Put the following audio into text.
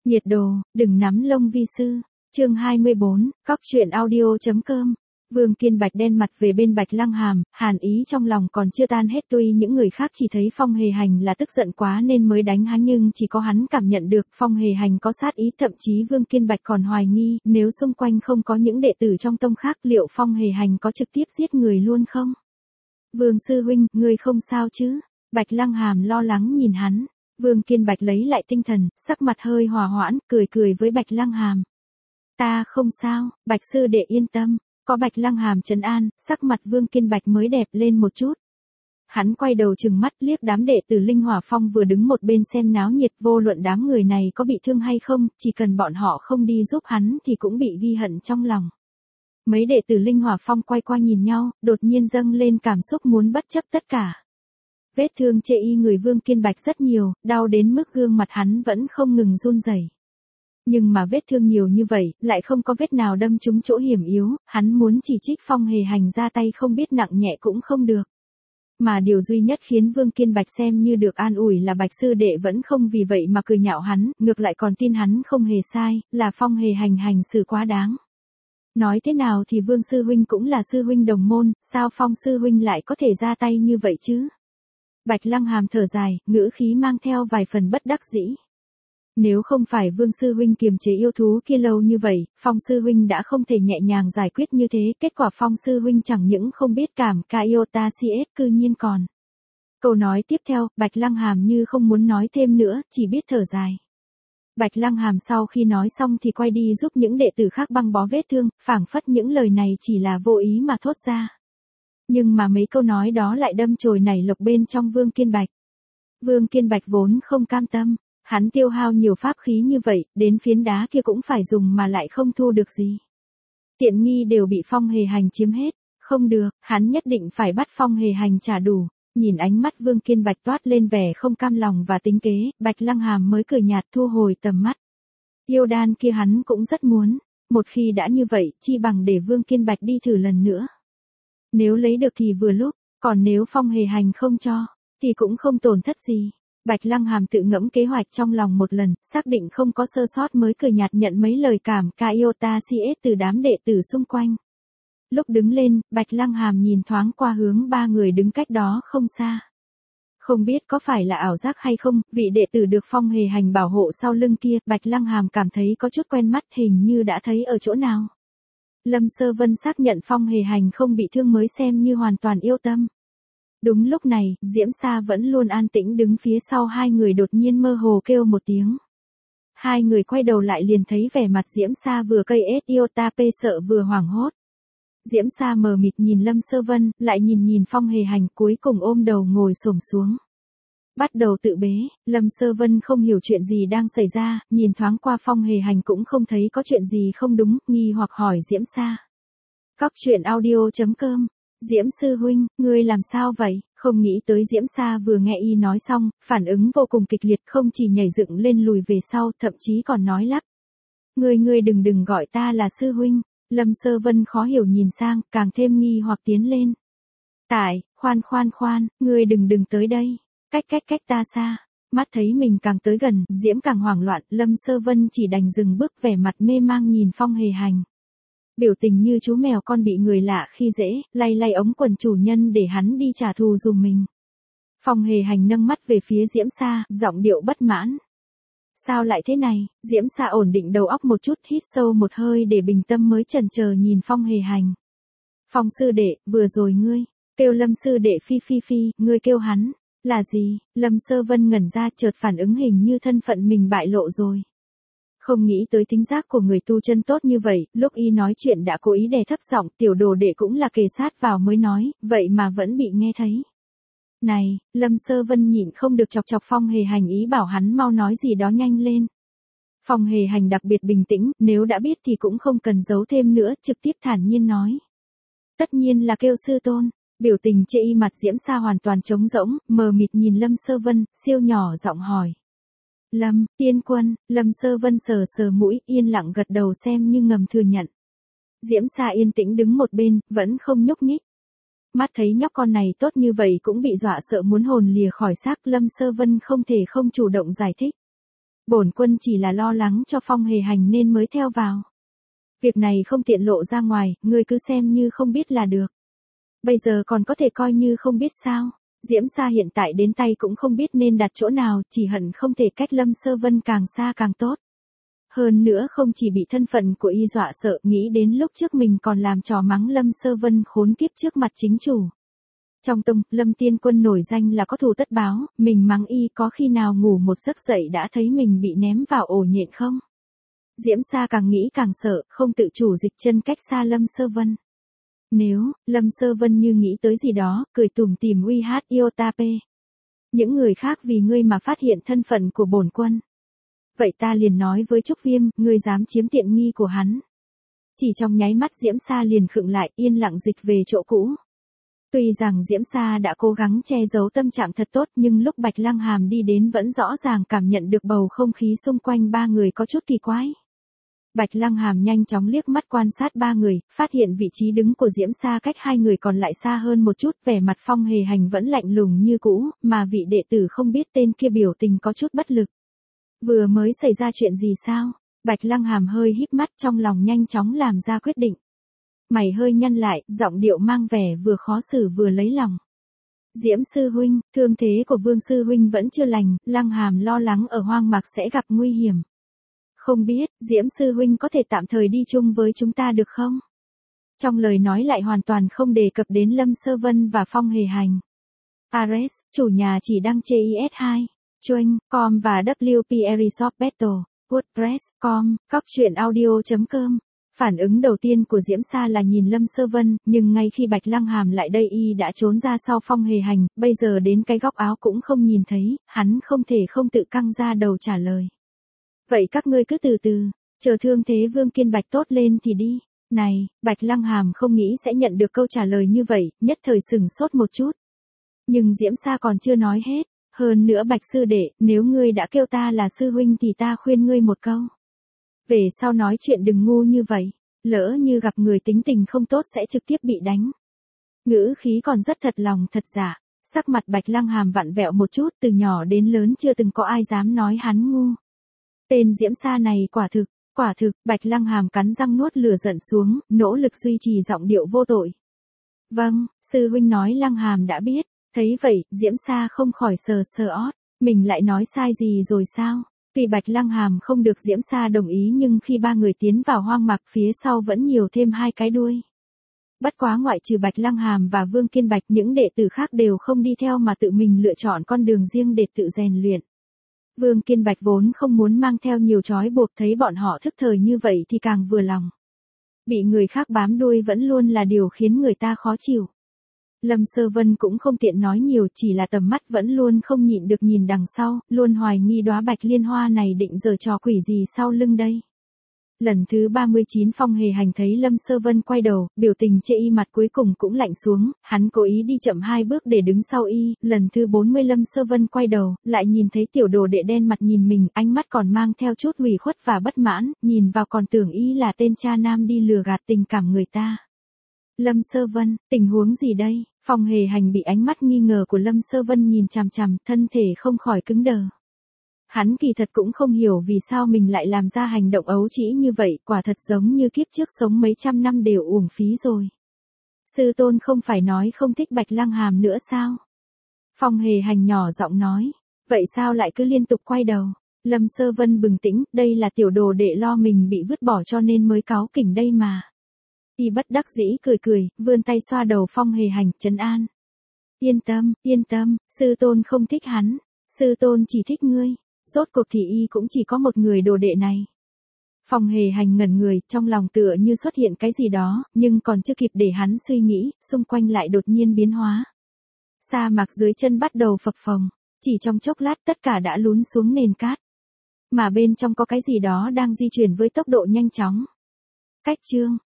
Nhiệt độ, đừng nắm lông vi sư. Chương 24, Cóc truyện audio.com. Vương Kiên Bạch đen mặt về bên Bạch Lăng Hàm, hàn ý trong lòng còn chưa tan hết, tuy những người khác chỉ thấy Phong Hề Hành là tức giận quá nên mới đánh hắn, nhưng chỉ có hắn cảm nhận được Phong Hề Hành có sát ý, thậm chí Vương Kiên Bạch còn hoài nghi, nếu xung quanh không có những đệ tử trong tông khác, liệu Phong Hề Hành có trực tiếp giết người luôn không? Vương sư huynh, ngươi không sao chứ? Bạch Lăng Hàm lo lắng nhìn hắn. Vương Kiên Bạch lấy lại tinh thần, sắc mặt hơi hòa hoãn, cười với Bạch Lăng Hàm. Ta không sao, Bạch sư đệ yên tâm. Có Bạch Lăng Hàm trấn an, sắc mặt Vương Kiên Bạch mới đẹp lên một chút. Hắn quay đầu trừng mắt liếc đám đệ tử Linh Hỏa Phong vừa đứng một bên xem náo nhiệt, vô luận đám người này có bị thương hay không, chỉ cần bọn họ không đi giúp hắn thì cũng bị ghi hận trong lòng. Mấy đệ tử Linh Hỏa Phong quay qua nhìn nhau, đột nhiên dâng lên cảm xúc muốn bất chấp tất cả. Vết thương chê y người Vương Kiên Bạch rất nhiều, đau đến mức gương mặt hắn vẫn không ngừng run rẩy. Nhưng mà vết thương nhiều như vậy, lại không có vết nào đâm trúng chỗ hiểm yếu, hắn muốn chỉ trích Phong Hề Hành ra tay không biết nặng nhẹ cũng không được. Mà điều duy nhất khiến Vương Kiên Bạch xem như được an ủi là Bạch sư đệ vẫn không vì vậy mà cười nhạo hắn, ngược lại còn tin hắn không hề sai, là Phong Hề Hành hành xử quá đáng. Nói thế nào thì Vương sư huynh cũng là sư huynh đồng môn, sao Phong sư huynh lại có thể ra tay như vậy chứ? Bạch Lăng Hàm thở dài, ngữ khí mang theo vài phần bất đắc dĩ. Nếu không phải Vương sư huynh kiềm chế yêu thú kia lâu như vậy, Phong sư huynh đã không thể nhẹ nhàng giải quyết như thế, kết quả Phong sư huynh chẳng những không biết cảm, ca iota cs cư nhiên còn. Câu nói tiếp theo, Bạch Lăng Hàm như không muốn nói thêm nữa, chỉ biết thở dài. Bạch Lăng Hàm sau khi nói xong thì quay đi giúp những đệ tử khác băng bó vết thương, phảng phất những lời này chỉ là vô ý mà thốt ra. Nhưng mà mấy câu nói đó lại đâm chồi nảy lộc bên trong Vương Kiên Bạch. Vương Kiên Bạch vốn không cam tâm, hắn tiêu hao nhiều pháp khí như vậy, đến phiến đá kia cũng phải dùng mà lại không thu được gì. Tiện nghi đều bị Phong Hề Hành chiếm hết, không được, hắn nhất định phải bắt Phong Hề Hành trả đủ. Nhìn ánh mắt Vương Kiên Bạch toát lên vẻ không cam lòng và tính kế, Bạch Lăng Hàm mới cười nhạt thu hồi tầm mắt. Yêu đan kia hắn cũng rất muốn, một khi đã như vậy, chi bằng để Vương Kiên Bạch đi thử lần nữa. Nếu lấy được thì vừa lúc, còn nếu Phong Hề Hành không cho, thì cũng không tổn thất gì. Bạch Lăng Hàm tự ngẫm kế hoạch trong lòng một lần, xác định không có sơ sót mới cười nhạt nhận mấy lời cảm ca iota cs từ đám đệ tử xung quanh. Lúc đứng lên, Bạch Lăng Hàm nhìn thoáng qua hướng ba người đứng cách đó không xa. Không biết có phải là ảo giác hay không, vị đệ tử được Phong Hề Hành bảo hộ sau lưng kia, Bạch Lăng Hàm cảm thấy có chút quen mắt, hình như đã thấy ở chỗ nào. Lâm Sơ Vân xác nhận Phong Hề Hành không bị thương mới xem như hoàn toàn yêu tâm. Đúng lúc này, Diễm Sa vẫn luôn an tĩnh đứng phía sau hai người đột nhiên mơ hồ kêu một tiếng. Hai người quay đầu lại liền thấy vẻ mặt Diễm Sa vừa cây iota p sợ vừa hoảng hốt. Diễm Sa mờ mịt nhìn Lâm Sơ Vân, lại nhìn Phong Hề Hành, cuối cùng ôm đầu ngồi xổm xuống. Bắt đầu tự bế, Lâm Sơ Vân không hiểu chuyện gì đang xảy ra, nhìn thoáng qua Phong Hề Hành cũng không thấy có chuyện gì không đúng, nghi hoặc hỏi Diễm Sa. Cóc truyện audio.com. Diễm sư huynh, ngươi làm sao vậy? Không nghĩ tới Diễm Sa vừa nghe y nói xong, phản ứng vô cùng kịch liệt, không chỉ nhảy dựng lên lùi về sau, thậm chí còn nói lắp. Ngươi đừng gọi ta là sư huynh. Lâm Sơ Vân khó hiểu nhìn sang, càng thêm nghi hoặc tiến lên. Khoan, ngươi đừng tới đây. Cách ta xa. Mắt thấy mình càng tới gần, Diễm càng hoảng loạn, Lâm Sơ Vân chỉ đành dừng bước, vẻ mặt mê mang nhìn Phong Hề Hành. Biểu tình như chú mèo con bị người lạ khi dễ, lay ống quần chủ nhân để hắn đi trả thù dùm mình. Phong Hề Hành nâng mắt về phía Diễm Sa, giọng điệu bất mãn. Sao lại thế này? Diễm Sa ổn định đầu óc một chút, hít sâu một hơi để bình tâm mới chần chờ nhìn Phong Hề Hành. Phong sư đệ, vừa rồi ngươi kêu Lâm sư đệ phi, ngươi kêu hắn là gì? Lâm Sơ Vân ngẩn ra, chợt phản ứng hình như thân phận mình bại lộ rồi. Không nghĩ tới tính giác của người tu chân tốt như vậy, lúc y nói chuyện đã cố ý đè thấp giọng, tiểu đồ đệ cũng là kề sát vào mới nói, vậy mà vẫn bị nghe thấy. Này, Lâm Sơ Vân nhịn không được chọc Phong Hề Hành, ý bảo hắn mau nói gì đó nhanh lên. Phong Hề Hành đặc biệt bình tĩnh, nếu đã biết thì cũng không cần giấu thêm nữa, trực tiếp thản nhiên nói. Tất nhiên là kêu sư tôn. Biểu tình chê y mặt Diễm Sa hoàn toàn trống rỗng, mờ mịt nhìn Lâm Sơ Vân, siêu nhỏ giọng hỏi. Lâm, tiên quân. Lâm Sơ Vân sờ mũi, yên lặng gật đầu xem như ngầm thừa nhận. Diễm Sa yên tĩnh đứng một bên, vẫn không nhúc nhích. Mắt thấy nhóc con này tốt như vậy cũng bị dọa sợ muốn hồn lìa khỏi xác, Lâm Sơ Vân không thể không chủ động giải thích. Bổn quân chỉ là lo lắng cho Phong Hề Hành nên mới theo vào. Việc này không tiện lộ ra ngoài, ngươi cứ xem như không biết là được. Bây giờ còn có thể coi như không biết sao. Diễm Sa hiện tại đến tay cũng không biết nên đặt chỗ nào, chỉ hận không thể cách Lâm Sơ Vân càng xa càng tốt. Hơn nữa không chỉ bị thân phận của y dọa sợ, nghĩ đến lúc trước mình còn làm trò mắng Lâm Sơ Vân khốn kiếp trước mặt chính chủ. Trong tông, Lâm Tiên Quân nổi danh là có thù tất báo, mình mắng y có khi nào ngủ một giấc dậy đã thấy mình bị ném vào ổ nhện không? Diễm Sa càng nghĩ càng sợ, không tự chủ dịch chân cách xa Lâm Sơ Vân. Nếu, Lâm Sơ Vân như nghĩ tới gì đó, cười tủm tỉm uy hát Iotape. Những người khác vì ngươi mà phát hiện thân phận của bổn quân. Vậy ta liền nói với Trúc Viêm, ngươi dám chiếm tiện nghi của hắn. Chỉ trong nháy mắt Diễm Sa liền khựng lại, yên lặng dịch về chỗ cũ. Tuy rằng Diễm Sa đã cố gắng che giấu tâm trạng thật tốt, nhưng lúc Bạch Lăng Hàm đi đến vẫn rõ ràng cảm nhận được bầu không khí xung quanh ba người có chút kỳ quái. Bạch Lăng Hàm nhanh chóng liếc mắt quan sát ba người, phát hiện vị trí đứng của Diễm Sa cách hai người còn lại xa hơn một chút, vẻ mặt Phong Hề Hành vẫn lạnh lùng như cũ, mà vị đệ tử không biết tên kia biểu tình có chút bất lực. Vừa mới xảy ra chuyện gì sao? Bạch Lăng Hàm hơi híp mắt, trong lòng nhanh chóng làm ra quyết định. Mày hơi nhăn lại, giọng điệu mang vẻ vừa khó xử vừa lấy lòng. Diễm sư huynh, thương thế của Vương sư huynh vẫn chưa lành, Lăng Hàm lo lắng ở hoang mạc sẽ gặp nguy hiểm. Không biết, Diễm sư huynh có thể tạm thời đi chung với chúng ta được không? Trong lời nói lại hoàn toàn không đề cập đến Lâm Sơ Vân và Phong Hề Hành. Ares, chủ nhà chỉ đăng CIS2, Chuanh, com và WP Resort Battle, WordPress.com, coctruyện.audio.com. Phản ứng đầu tiên của Diễm Sa là nhìn Lâm Sơ Vân, nhưng ngay khi Bạch Lăng Hàm lại đây y đã trốn ra sau Phong Hề Hành, bây giờ đến cái góc áo cũng không nhìn thấy, hắn không thể không tự căng ra đầu trả lời. Vậy các ngươi cứ từ từ, chờ thương thế Vương Kiên Bạch tốt lên thì đi. Này, Bạch Lăng Hàm không nghĩ sẽ nhận được câu trả lời như vậy, nhất thời sửng sốt một chút. Nhưng Diễm Sa còn chưa nói hết, hơn nữa Bạch sư đệ, nếu ngươi đã kêu ta là sư huynh thì ta khuyên ngươi một câu. Về sau nói chuyện đừng ngu như vậy, lỡ như gặp người tính tình không tốt sẽ trực tiếp bị đánh. Ngữ khí còn rất thật lòng thật giả, sắc mặt Bạch Lăng Hàm vặn vẹo một chút, từ nhỏ đến lớn chưa từng có ai dám nói hắn ngu. Tên Diễm Sa này quả thực, Bạch Lăng Hàm cắn răng nuốt lửa giận xuống, nỗ lực duy trì giọng điệu vô tội. Vâng, sư huynh nói Lăng Hàm đã biết, thấy vậy, Diễm Sa không khỏi sờ sờ ót, mình lại nói sai gì rồi sao? Tuy Bạch Lăng Hàm không được Diễm Sa đồng ý nhưng khi ba người tiến vào hoang mạc phía sau vẫn nhiều thêm hai cái đuôi. Bất quá ngoại trừ Bạch Lăng Hàm và Vương Kiên Bạch, những đệ tử khác đều không đi theo mà tự mình lựa chọn con đường riêng để tự rèn luyện. Vương Kiên Bạch vốn không muốn mang theo nhiều trói buộc, thấy bọn họ thức thời như vậy thì càng vừa lòng. Bị người khác bám đuôi vẫn luôn là điều khiến người ta khó chịu. Lâm Sơ Vân cũng không tiện nói nhiều, chỉ là tầm mắt vẫn luôn không nhịn được nhìn đằng sau, luôn hoài nghi đóa bạch liên hoa này định giở trò quỷ gì sau lưng đây. Lần thứ 39 Phong Hề Hành thấy Lâm Sơ Vân quay đầu, biểu tình chê y mặt cuối cùng cũng lạnh xuống, hắn cố ý đi chậm 2 bước để đứng sau y, lần thứ 40 Lâm Sơ Vân quay đầu, lại nhìn thấy tiểu đồ đệ đen mặt nhìn mình, ánh mắt còn mang theo chút ủy khuất và bất mãn, nhìn vào còn tưởng y là tên cha nam đi lừa gạt tình cảm người ta. Lâm Sơ Vân, tình huống gì đây? Phong Hề Hành bị ánh mắt nghi ngờ của Lâm Sơ Vân nhìn chằm chằm, thân thể không khỏi cứng đờ. Hắn kỳ thật cũng không hiểu vì sao mình lại làm ra hành động ấu trĩ như vậy, quả thật giống như kiếp trước sống mấy trăm năm đều uổng phí rồi. Sư tôn không phải nói không thích Bạch Lăng Hàm nữa sao? Phong Hề Hành nhỏ giọng nói, vậy sao lại cứ liên tục quay đầu? Lâm Sơ Vân bừng tỉnh, đây là tiểu đồ đệ lo mình bị vứt bỏ cho nên mới cáu kỉnh đây mà. Y bất đắc dĩ cười, vươn tay xoa đầu Phong Hề Hành, trấn an. Yên tâm, sư tôn không thích hắn, sư tôn chỉ thích ngươi, rốt cuộc thì y cũng chỉ có một người đồ đệ này. Phong Hề Hành ngẩn người, trong lòng tựa như xuất hiện cái gì đó, nhưng còn chưa kịp để hắn suy nghĩ, xung quanh lại đột nhiên biến hóa. Sa mạc dưới chân bắt đầu phập phồng, chỉ trong chốc lát tất cả đã lún xuống nền cát. Mà bên trong có cái gì đó đang di chuyển với tốc độ nhanh chóng. Cách chương